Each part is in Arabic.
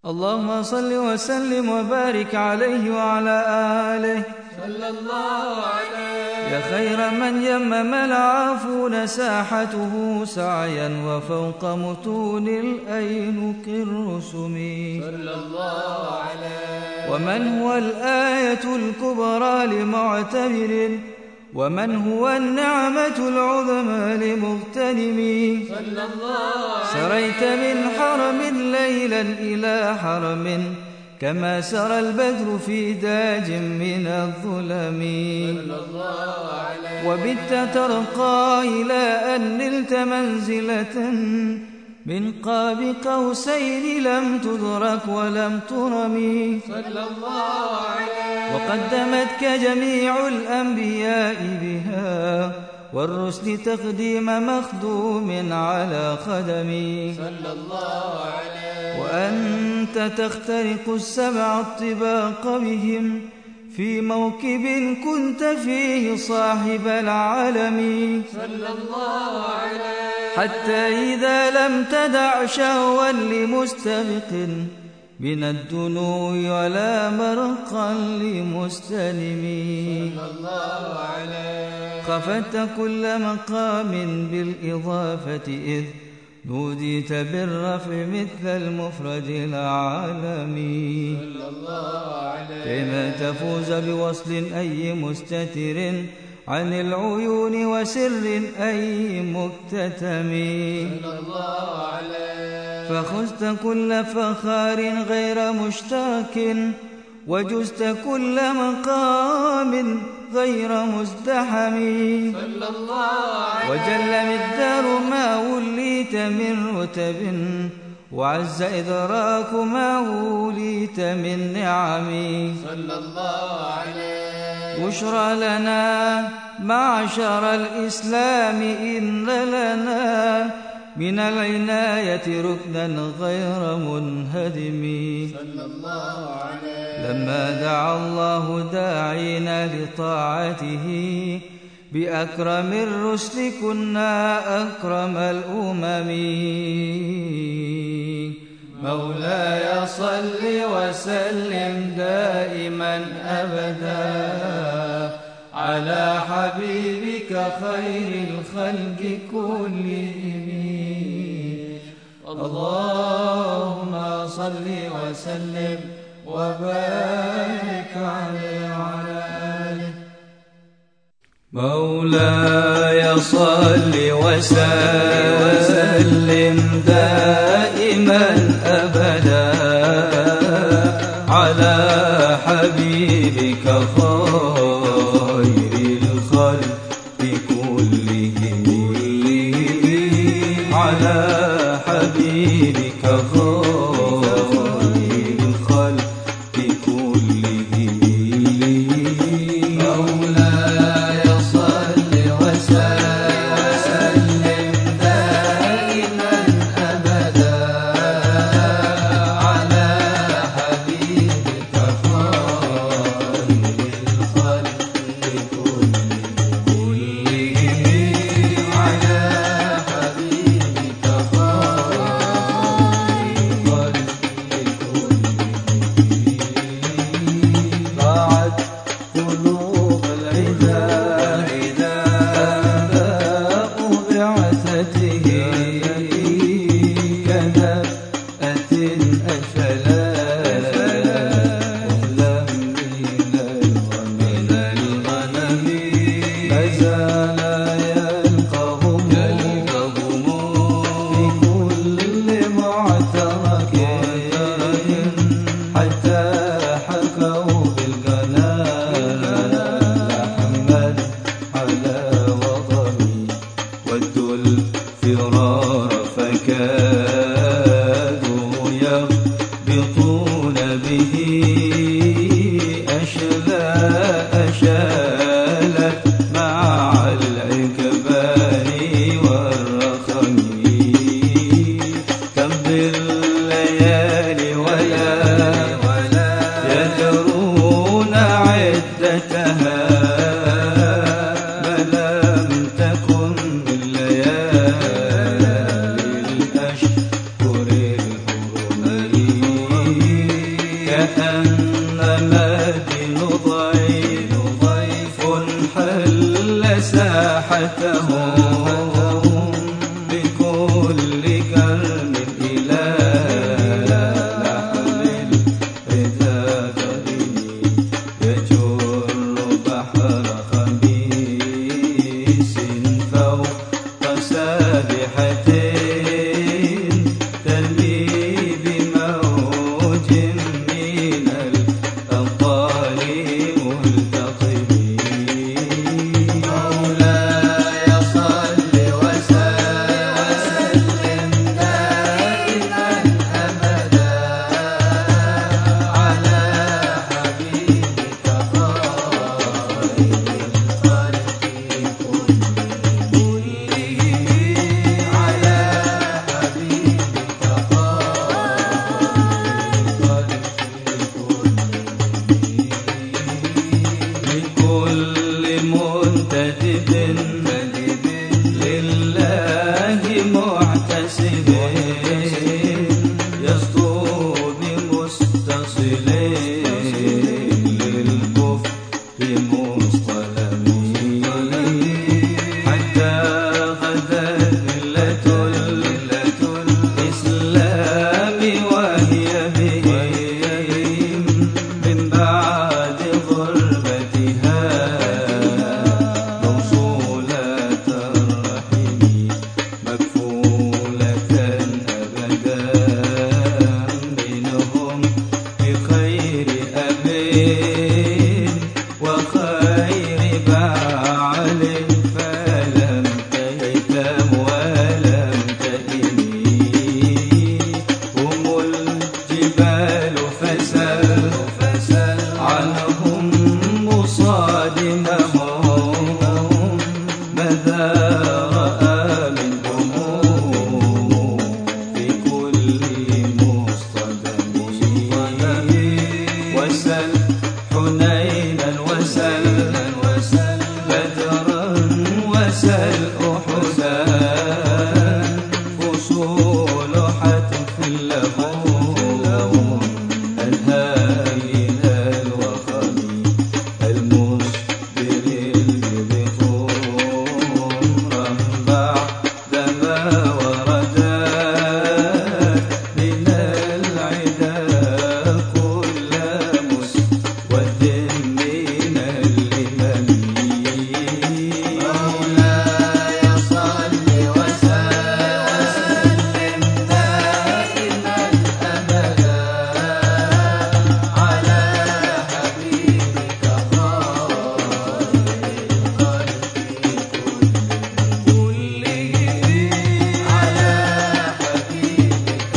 اللهم صل وسلم وبارك عليه وعلى آله صلى الله عليه يا خير من يمم العافون ساحته سعيا وفوق متون الأينك الرسم صلى الله عليه ومن هو الآية الكبرى لمعتبر ومن هو النعمة العظمى لمغتنم صلى الله عليه سريت من حرم ليلا إلى حرم كما سرى البدر في داج من الظلم صلى الله عليه وبت ترقى إلى أن نلت منزلة من قاب قوسين لم تدرك ولم ترم صلى الله عليه وقدمتك جميع الأنبياء بها والرسل تقديم مخدوم على خدمي صلى الله عليه وأنت تخترق السبع الطباق بهم في موكب كنت فيه صاحب العالم صلى الله عليه حتى إذا لم تدع شهوا لمستبق من الدنو ولا مرقا لمستلم صلى الله عليه خفت كل مقام بالإضافة إذ نوديت بالرفع مثل المفرد العالمي صلى الله عليه كيما تفوز بوصل أي مستتر عن العيون وسر أي مكتتم صلى الله عليه فخذت كل فخار غير مشترك وجزت كل مقام غير مزدحم صلى الله عليه وجل مقدار ما وليت من رتب وعز إدراك ما وليت من نعم صلى الله عليه بشرى لنا معشر الإسلام إن لنا من العناية ركنا غير منهدم صلى الله عليه لما دعا الله داعينا لطاعته بأكرم الرسل كنا أكرم الأمم مولاي صل وسلم دائما أبدا على حبيبك خير الخلق كلهم اللهم صل وسلم وبارك عليه وعلى آله مولاي صل وسلم دائما أبدا على حبيبك خير الخلق كلهم على حبيبك خير الخلق كلهم مولاي صل وسلم دائما أبدا على حبيبك خير الخلق كلهم على حبيبك ضاعت قلوب العدا بعثته كنفأة أشلت ولم من الغنم ما زال يلقهم في كل معترك حتى حكوا بالقناة محمد على وطني ودوا الفرار فكادوا يغبطون ساحتهم بكل كرم إلى لحم الرثا كريم يجر بحر خبيث فوق سابحة ترمي بموج من الأبطال ملتقم. مولاي صل وسلم دائما أبدا على حبيبك خير الخلق كلهم على حبيبك لكل منتدب لله معتسب يصدو بمستصل للكفر مصطلم حتى غدت ملة الإسلام وهي بهم من بعد غربتها موصولة الرحم مكفولة أبدا منهم بخير أب وخير بعل فلم تيتم ولم تئني هم الجبال فسل عنهم مصادمهم ماذا رأى منهم في كل مصطدم وسل حنينا وسل بدرا وسل أحدا فصول حتف لهم الهائل الوخم المصبر بخمرا بعدما وردت من العدا كل مسود من الإمم. مولاي صل وسلم دائما أبدا على حبيبك خير الخلق كلهم على حبيبك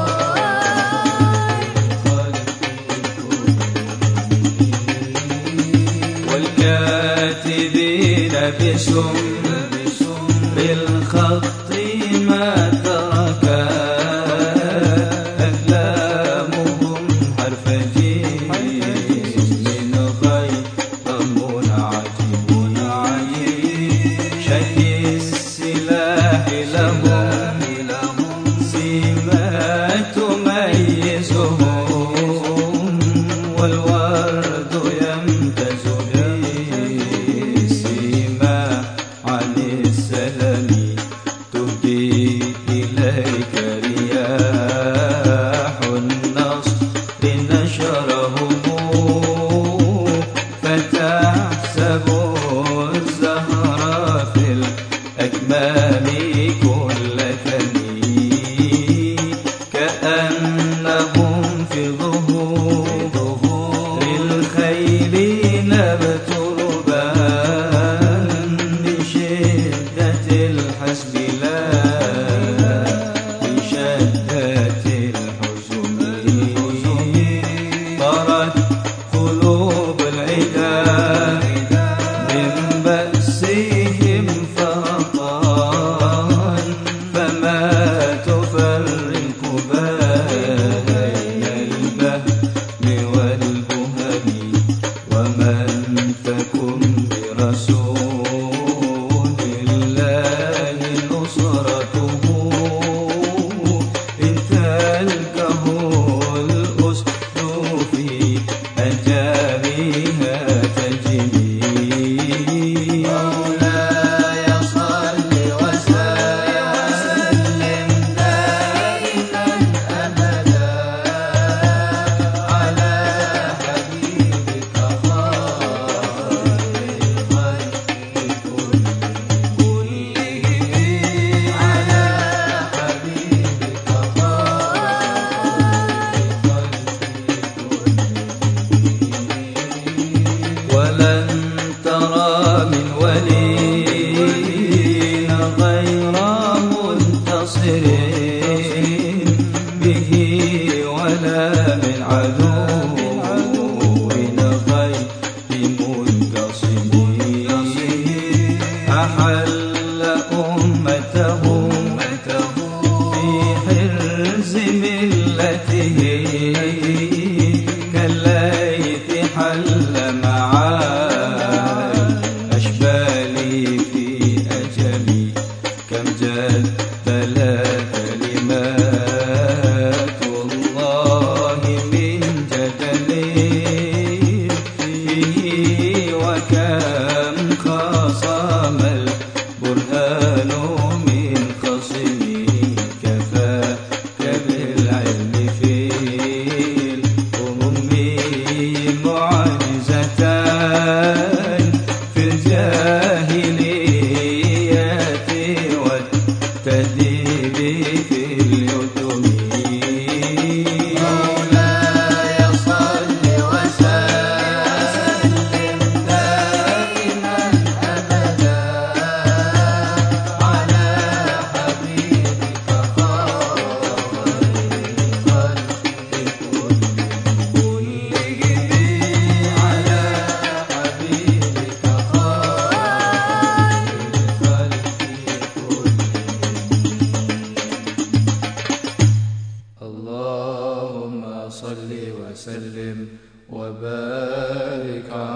والكاتبين بسم بالخط ما تركا أكلامهم حرف جيم من غير منعجم شكي السلاح لهم سمة تميزهم والورد يمتاز بسما عن السلام تهدي إليك رياح النصر نشرهم فتحسب الزهر في الأكمام كل ثني كأنهم في ظهور الخيل نبت ربان بشدة الحسب لا بشدة الحزن طرت قلوب العدا من بأسهم فرطان فما تفرق بين ولا من عدونا غير منتصم أحل أمته في حرز ملته كالليث حل مع الأشبال في أجمي كم جدل كلمات الله من جدل فيه وكم خصم البرهان من خصمه كفاك بالعلم في الأمم معجزتان في الجاهلية والتدبير في اليتم مولاي صل وسلم دائما أبدا على حبيبك اللهم صل وسلم وبارك